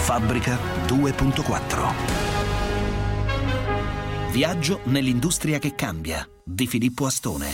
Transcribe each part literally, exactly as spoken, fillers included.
Fabbrica due punto quattro. Viaggio nell'industria che cambia di Filippo Astone.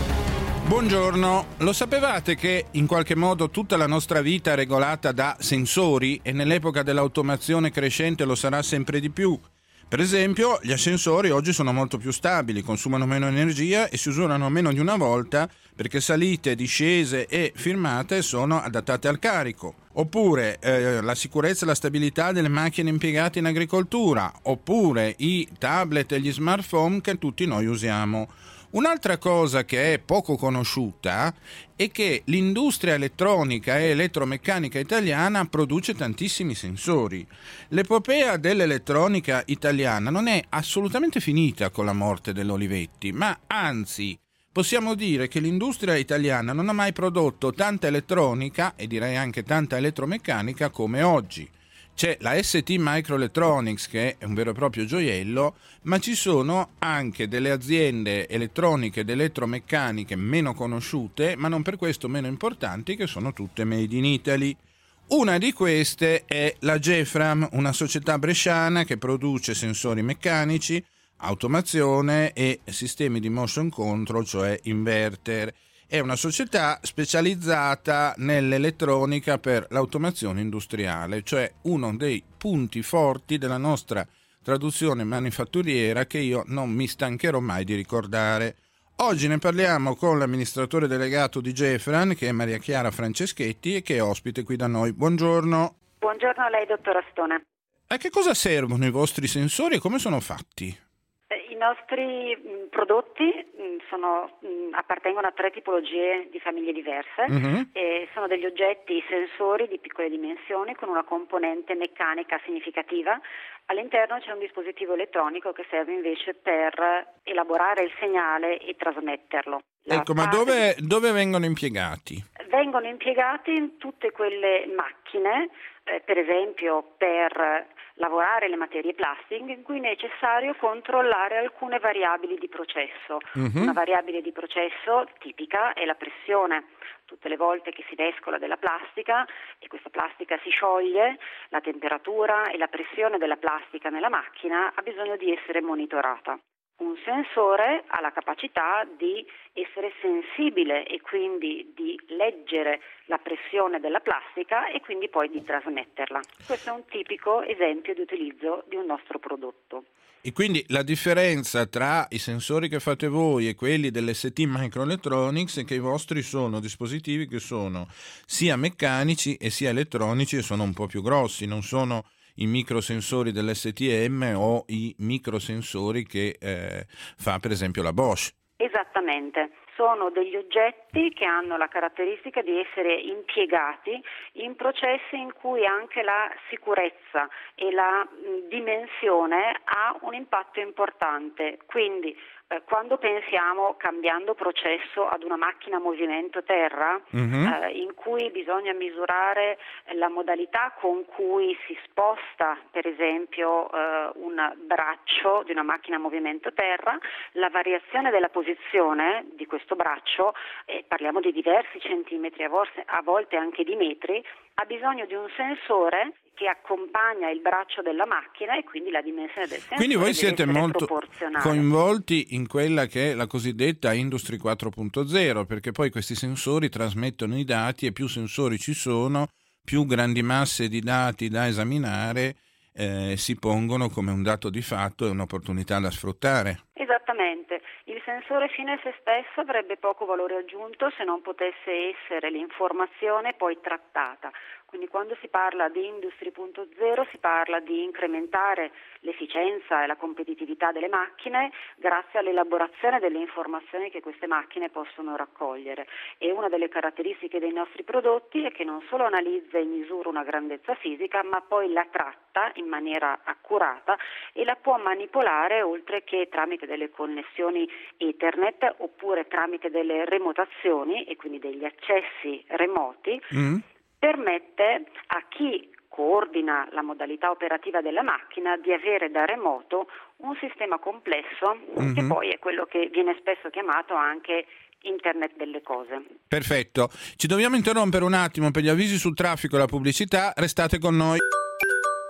Buongiorno, lo sapevate che in qualche modo tutta la nostra vita è regolata da sensori e nell'epoca dell'automazione crescente lo sarà sempre di più? Per esempio, gli ascensori oggi sono molto più stabili, consumano meno energia e si usurano meno di una volta perché salite, discese e firmate sono adattate al carico. Oppure eh, la sicurezza e la stabilità delle macchine impiegate in agricoltura, oppure i tablet e gli smartphone che tutti noi usiamo. Un'altra cosa che è poco conosciuta è che l'industria elettronica e elettromeccanica italiana produce tantissimi sensori. L'epopea dell'elettronica italiana non è assolutamente finita con la morte dell'Olivetti, ma anzi possiamo dire che l'industria italiana non ha mai prodotto tanta elettronica e direi anche tanta elettromeccanica come oggi. C'è la S T Microelectronics che è un vero e proprio gioiello, ma ci sono anche delle aziende elettroniche ed elettromeccaniche meno conosciute, ma non per questo meno importanti, che sono tutte made in Italy. Una di queste è la Gefram, una società bresciana che produce sensori meccanici, automazione e sistemi di motion control, cioè inverter. È una società specializzata nell'elettronica per l'automazione industriale, cioè uno dei punti forti della nostra traduzione manifatturiera che io non mi stancherò mai di ricordare. Oggi ne parliamo con l'amministratore delegato di Gefran, che è Maria Chiara Franceschetti e che è ospite qui da noi. Buongiorno. Buongiorno a lei, dottor Astone. A che cosa servono i vostri sensori e come sono fatti? I nostri mh, prodotti mh, sono, mh, appartengono a tre tipologie di famiglie diverse. Uh-huh. E sono degli oggetti sensori di piccole dimensioni con una componente meccanica significativa. All'interno c'è un dispositivo elettronico che serve invece per elaborare il segnale e trasmetterlo. La ecco, ma dove, dove vengono impiegati? Vengono impiegati in tutte quelle macchine, eh, per esempio per lavorare le materie plastiche, in cui è necessario controllare alcune variabili di processo. Uh-huh. Una variabile di processo tipica è la pressione. Tutte le volte che si mescola della plastica e questa plastica si scioglie, la temperatura e la pressione della plastica nella macchina ha bisogno di essere monitorata. Un sensore ha la capacità di essere sensibile e quindi di leggere la pressione della plastica e quindi poi di trasmetterla. Questo è un tipico esempio di utilizzo di un nostro prodotto. E quindi la differenza tra i sensori che fate voi e quelli dell'S T Microelectronics è che i vostri sono dispositivi che sono sia meccanici e sia elettronici e sono un po' più grossi, non sono i microsensori dell'S T M o i microsensori che eh, fa per esempio la Bosch. Esattamente, sono degli oggetti che hanno la caratteristica di essere impiegati in processi in cui anche la sicurezza e la mh, dimensione ha un impatto importante, quindi eh, quando pensiamo, cambiando processo, ad una macchina a movimento terra, uh-huh. eh, in cui bisogna misurare la modalità con cui si sposta, per esempio, eh, un braccio di una macchina a movimento terra, la variazione della posizione di questo braccio, eh, parliamo di diversi centimetri, a volte, a volte anche di metri, ha bisogno di un sensore che accompagna il braccio della macchina e quindi la dimensione del sensore. Quindi voi siete molto coinvolti in quella che è la cosiddetta Industry quattro punto zero, perché poi questi sensori trasmettono i dati e più sensori ci sono, più grandi masse di dati da esaminare eh, si pongono come un dato di fatto e un'opportunità da sfruttare. Esattamente, il sensore fine a se stesso avrebbe poco valore aggiunto se non potesse essere l'informazione poi trattata. Quindi quando si parla di Industry punto zero si parla di incrementare l'efficienza e la competitività delle macchine grazie all'elaborazione delle informazioni che queste macchine possono raccogliere. E una delle caratteristiche dei nostri prodotti è che non solo analizza e misura una grandezza fisica, ma poi la tratta in maniera accurata e la può manipolare oltre che tramite delle connessioni Ethernet oppure tramite delle remotazioni e quindi degli accessi remoti. Mm. Permette a chi coordina la modalità operativa della macchina di avere da remoto un sistema complesso mm-hmm. che poi è quello che viene spesso chiamato anche Internet delle cose. Perfetto, ci dobbiamo interrompere un attimo per gli avvisi sul traffico e la pubblicità, restate con noi.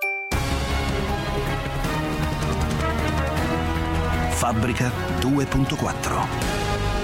Fabbrica due punto quattro.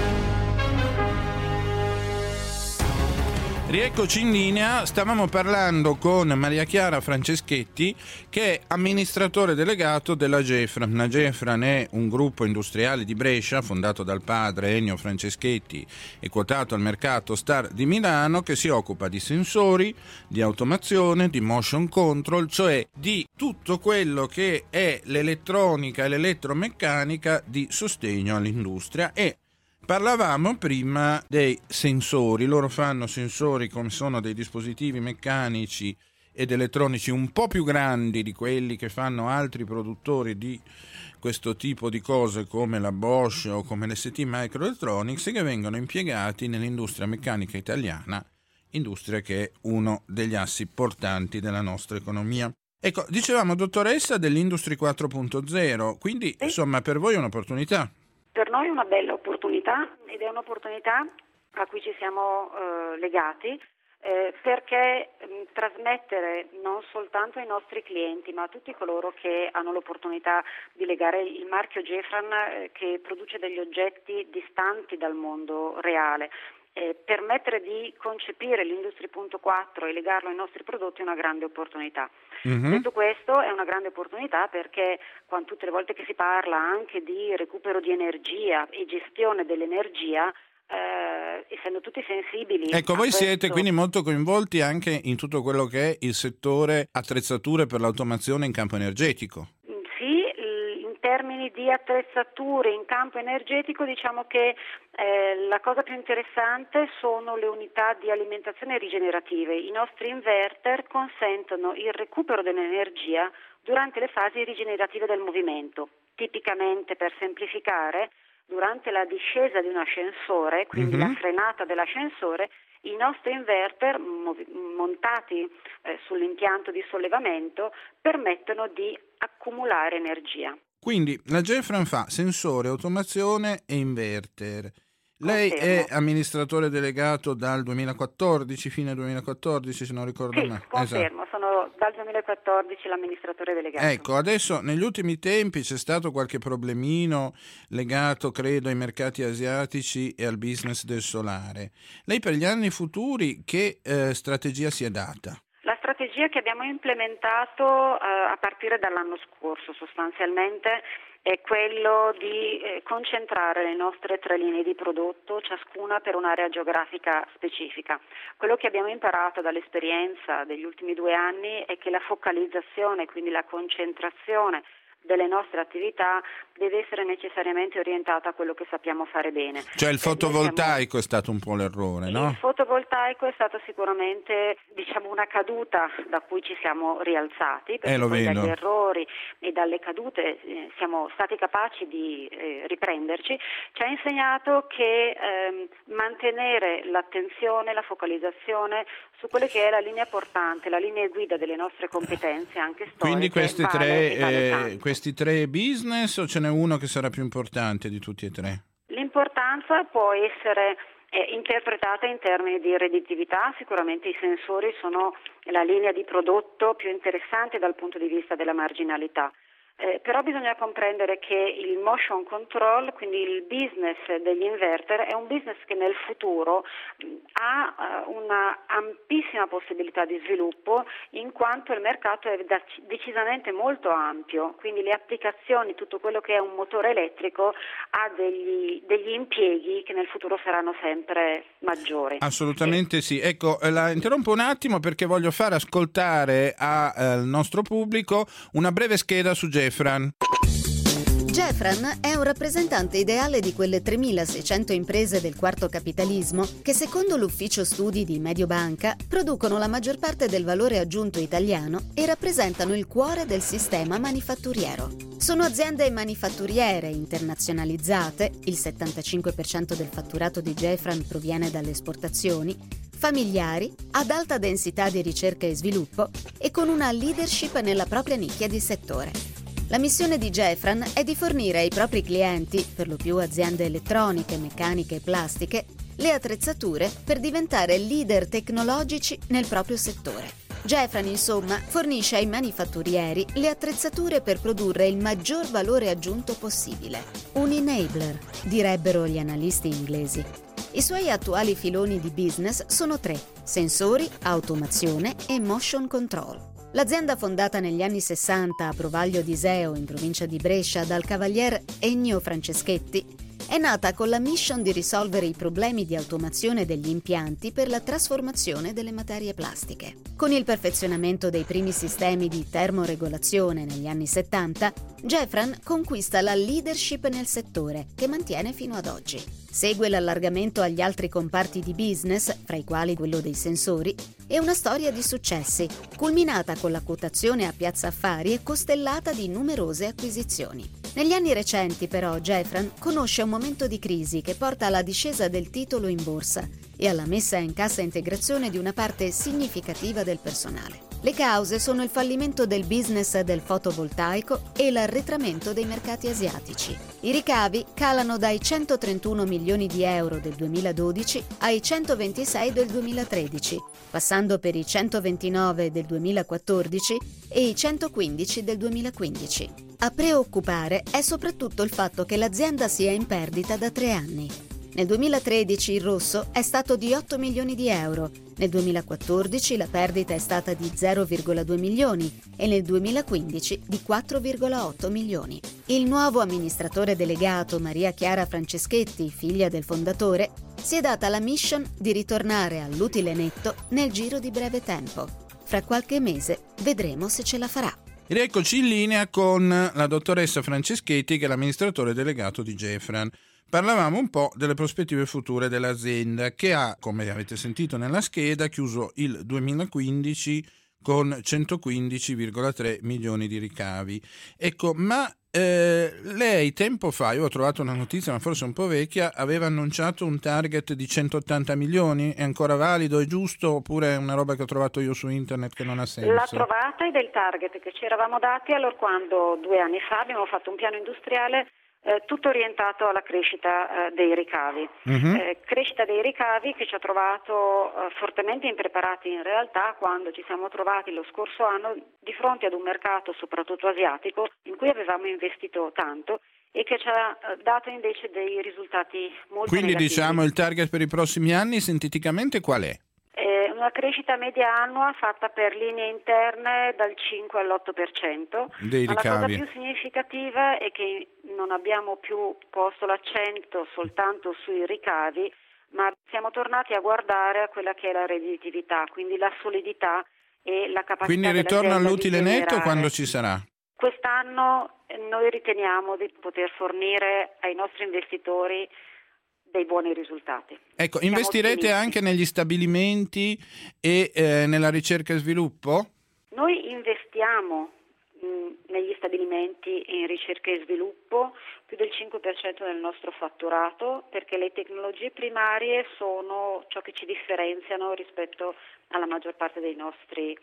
Rieccoci in linea, stavamo parlando con Maria Chiara Franceschetti, che è amministratore delegato della Gefran. La Gefran è un gruppo industriale di Brescia fondato dal padre Ennio Franceschetti e quotato al mercato Star di Milano, che si occupa di sensori, di automazione, di motion control, cioè di tutto quello che è l'elettronica e l'elettromeccanica di sostegno all'industria. E parlavamo prima dei sensori. Loro fanno sensori come sono dei dispositivi meccanici ed elettronici un po' più grandi di quelli che fanno altri produttori di questo tipo di cose come la Bosch o come l'S T Microelectronics, che vengono impiegati nell'industria meccanica italiana, industria che è uno degli assi portanti della nostra economia. Ecco, dicevamo dottoressa dell'Industry quattro punto zero, quindi insomma per voi è un'opportunità. Per noi è una bella opportunità ed è un'opportunità a cui ci siamo eh, legati eh, perché mh, trasmettere non soltanto ai nostri clienti ma a tutti coloro che hanno l'opportunità di legare il marchio Gefran eh, che produce degli oggetti distanti dal mondo reale. Eh, permettere di concepire l'Industry punto quattro e legarlo ai nostri prodotti è una grande opportunità. Mm-hmm. Detto questo, è una grande opportunità perché quando tutte le volte che si parla anche di recupero di energia e gestione dell'energia, eh, essendo tutti sensibili. Ecco, voi questo... siete quindi molto coinvolti anche in tutto quello che è il settore attrezzature per l'automazione in campo energetico. In termini di attrezzature in campo energetico, diciamo che eh, la cosa più interessante sono le unità di alimentazione rigenerative. I nostri inverter consentono il recupero dell'energia durante le fasi rigenerative del movimento. Tipicamente, per semplificare, durante la discesa di un ascensore, quindi mm-hmm. la frenata dell'ascensore, i nostri inverter mov- montati eh, sull'impianto di sollevamento permettono di accumulare energia. Quindi la Gefran fa sensore, automazione e inverter. Lei Confermo. è amministratore delegato dal duemilaquattordici, fine duemilaquattordici se non ricordo sì, male. Confermo, esatto. Sono dal duemilaquattordici l'amministratore delegato. Ecco, adesso negli ultimi tempi c'è stato qualche problemino legato, credo, ai mercati asiatici e al business del solare. Lei per gli anni futuri che eh, strategia si è data? La strategia che abbiamo implementato eh, a partire dall'anno scorso sostanzialmente è quello di eh, concentrare le nostre tre linee di prodotto, ciascuna per un'area geografica specifica. Quello che abbiamo imparato dall'esperienza degli ultimi due anni è che la focalizzazione, quindi la concentrazione delle nostre attività deve essere necessariamente orientata a quello che sappiamo fare bene. Cioè il fotovoltaico siamo... è stato un po' l'errore, no? Il fotovoltaico è stato sicuramente, diciamo, una caduta da cui ci siamo rialzati, perché eh, lo poi vedo. dagli errori e dalle cadute eh, siamo stati capaci di eh, riprenderci. Ci ha insegnato che ehm, mantenere l'attenzione, la focalizzazione su quelle che è la linea portante, la linea guida delle nostre competenze anche storiche. Quindi questi vale, tre, vale eh, questi tre business, o ce n'è uno che sarà più importante di tutti e tre? L'importanza può essere eh, interpretata in termini di redditività. Sicuramente i sensori sono la linea di prodotto più interessante dal punto di vista della marginalità. Eh, però bisogna comprendere che il motion control, quindi il business degli inverter, è un business che nel futuro mh, ha uh, una ampissima possibilità di sviluppo, in quanto il mercato è da- decisamente molto ampio, quindi le applicazioni, tutto quello che è un motore elettrico ha degli, degli impieghi che nel futuro saranno sempre maggiori. Assolutamente sì. Ecco, la interrompo un attimo perché voglio fare ascoltare al eh, nostro pubblico una breve scheda su Gefran. Gefran è un rappresentante ideale di quelle tremilaseicento imprese del quarto capitalismo che, secondo l'ufficio studi di Mediobanca, producono la maggior parte del valore aggiunto italiano e rappresentano il cuore del sistema manifatturiero. Sono aziende manifatturiere internazionalizzate, il settantacinque per cento del fatturato di Gefran proviene dalle esportazioni, familiari, ad alta densità di ricerca e sviluppo e con una leadership nella propria nicchia di settore. La missione di Gefran è di fornire ai propri clienti, per lo più aziende elettroniche, meccaniche e plastiche, le attrezzature per diventare leader tecnologici nel proprio settore. Jeffran, insomma, fornisce ai manifatturieri le attrezzature per produrre il maggior valore aggiunto possibile. Un enabler, direbbero gli analisti inglesi. I suoi attuali filoni di business sono tre: sensori, automazione e motion control. L'azienda, fondata negli anni sessanta a Provaglio d'Iseo, in provincia di Brescia, dal cavalier Ennio Franceschetti, è nata con la mission di risolvere i problemi di automazione degli impianti per la trasformazione delle materie plastiche. Con il perfezionamento dei primi sistemi di termoregolazione negli anni settanta, Jeffran conquista la leadership nel settore, che mantiene fino ad oggi. Segue l'allargamento agli altri comparti di business, fra i quali quello dei sensori, e una storia di successi, culminata con la quotazione a Piazza Affari e costellata di numerose acquisizioni. Negli anni recenti, però, Jeffran conosce un momento di crisi che porta alla discesa del titolo in borsa e alla messa in cassa integrazione di una parte significativa del personale. Le cause sono il fallimento del business del fotovoltaico e l'arretramento dei mercati asiatici. I ricavi calano dai centotrentuno milioni di euro del duemiladodici ai centoventisei del duemilatredici, passando per i centoventinove del duemilaquattordici e i centoquindici del duemilaquindici. A preoccupare è soprattutto il fatto che l'azienda sia in perdita da tre anni. Nel duemilatredici il rosso è stato di otto milioni di euro, nel duemilaquattordici la perdita è stata di zero virgola due milioni e nel duemilaquindici di quattro virgola otto milioni. Il nuovo amministratore delegato, Maria Chiara Franceschetti, figlia del fondatore, si è data la mission di ritornare all'utile netto nel giro di breve tempo. Fra qualche mese vedremo se ce la farà. Ed eccoci in linea con la dottoressa Franceschetti, che è l'amministratore delegato di Jeffran. Parlavamo un po' delle prospettive future dell'azienda, che ha, come avete sentito nella scheda, chiuso il duemilaquindici con centoquindici virgola tre milioni di ricavi. Ecco, ma eh, lei tempo fa, io ho trovato una notizia, ma forse un po' vecchia, aveva annunciato un target di centottanta milioni. È ancora valido, è giusto, oppure è una roba che ho trovato io su internet che non ha senso? L'ha trovata ed è il target che ci eravamo dati allora quando due anni fa abbiamo fatto un piano industriale Eh, tutto orientato alla crescita eh, dei ricavi. Uh-huh. Eh, crescita dei ricavi che ci ha trovato eh, fortemente impreparati in realtà quando ci siamo trovati lo scorso anno di fronte ad un mercato soprattutto asiatico in cui avevamo investito tanto e che ci ha eh, dato invece dei risultati molto Quindi negativi. Diciamo il target per i prossimi anni sinteticamente qual è? Una crescita media annua fatta per linee interne dal cinque all'otto per cento. Dei Ma ricavi. la cosa più significativa è che non abbiamo più posto l'accento soltanto sui ricavi, ma siamo tornati a guardare a quella che è la redditività, quindi la solidità e la capacità. Quindi il ritorno all'utile netto quando ci sarà? Quest'anno noi riteniamo di poter fornire ai nostri investitori dei buoni risultati. Ecco, Siamo investirete ottimisti. anche negli stabilimenti e eh, nella ricerca e sviluppo? Noi investiamo mh, negli stabilimenti in ricerca e sviluppo più del cinque per cento del nostro fatturato, perché le tecnologie primarie sono ciò che ci differenziano rispetto alla maggior parte dei nostri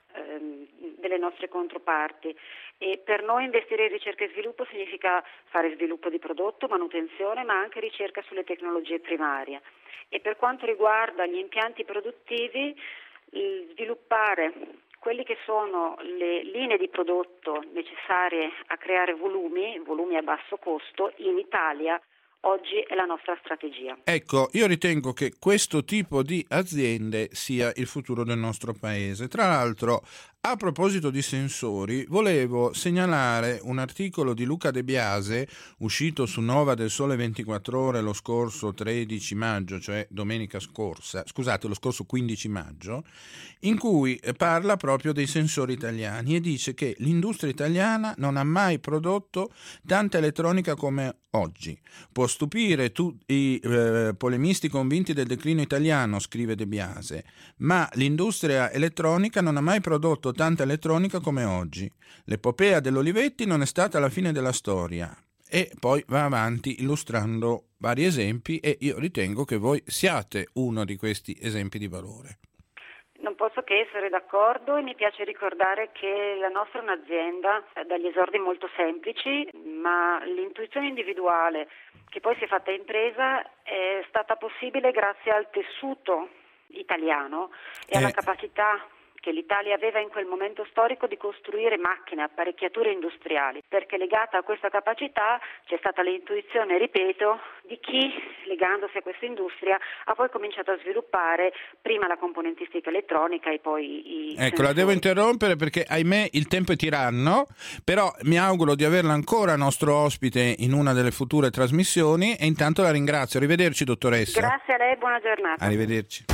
delle nostre controparti, e per noi investire in ricerca e sviluppo significa fare sviluppo di prodotto, manutenzione, ma anche ricerca sulle tecnologie primarie. E per quanto riguarda gli impianti produttivi, sviluppare quelli che sono le linee di prodotto necessarie a creare volumi, volumi a basso costo in Italia, oggi è la nostra strategia. Ecco, io ritengo che questo tipo di aziende sia il futuro del nostro paese. Tra l'altro, a proposito di sensori, volevo segnalare un articolo di Luca De Biase uscito su Nova del Sole ventiquattro Ore lo scorso tredici maggio, cioè domenica scorsa, scusate, lo scorso quindici maggio, in cui parla proprio dei sensori italiani e dice che l'industria italiana non ha mai prodotto tanta elettronica come oggi. Può stupire tutti i eh, polemisti convinti del declino italiano, scrive De Biase, ma l'industria elettronica non ha mai prodotto tanta elettronica come oggi. L'epopea dell'Olivetti non è stata la fine della storia. E poi va avanti illustrando vari esempi e io ritengo che voi siate uno di questi esempi di valore. Non posso che essere d'accordo e mi piace ricordare che la nostra è un'azienda dagli esordi molto semplici, ma l'intuizione individuale che poi si è fatta impresa è stata possibile grazie al tessuto italiano e alla eh. capacità che l'Italia aveva in quel momento storico di costruire macchine, apparecchiature industriali, perché legata a questa capacità c'è stata l'intuizione, ripeto, di chi, legandosi a questa industria, ha poi cominciato a sviluppare prima la componentistica elettronica e poi i Ecco, sensori. La devo interrompere perché ahimè il tempo è tiranno, però mi auguro di averla ancora nostro ospite in una delle future trasmissioni e intanto la ringrazio. Arrivederci dottoressa. Grazie a lei, buona giornata. Arrivederci.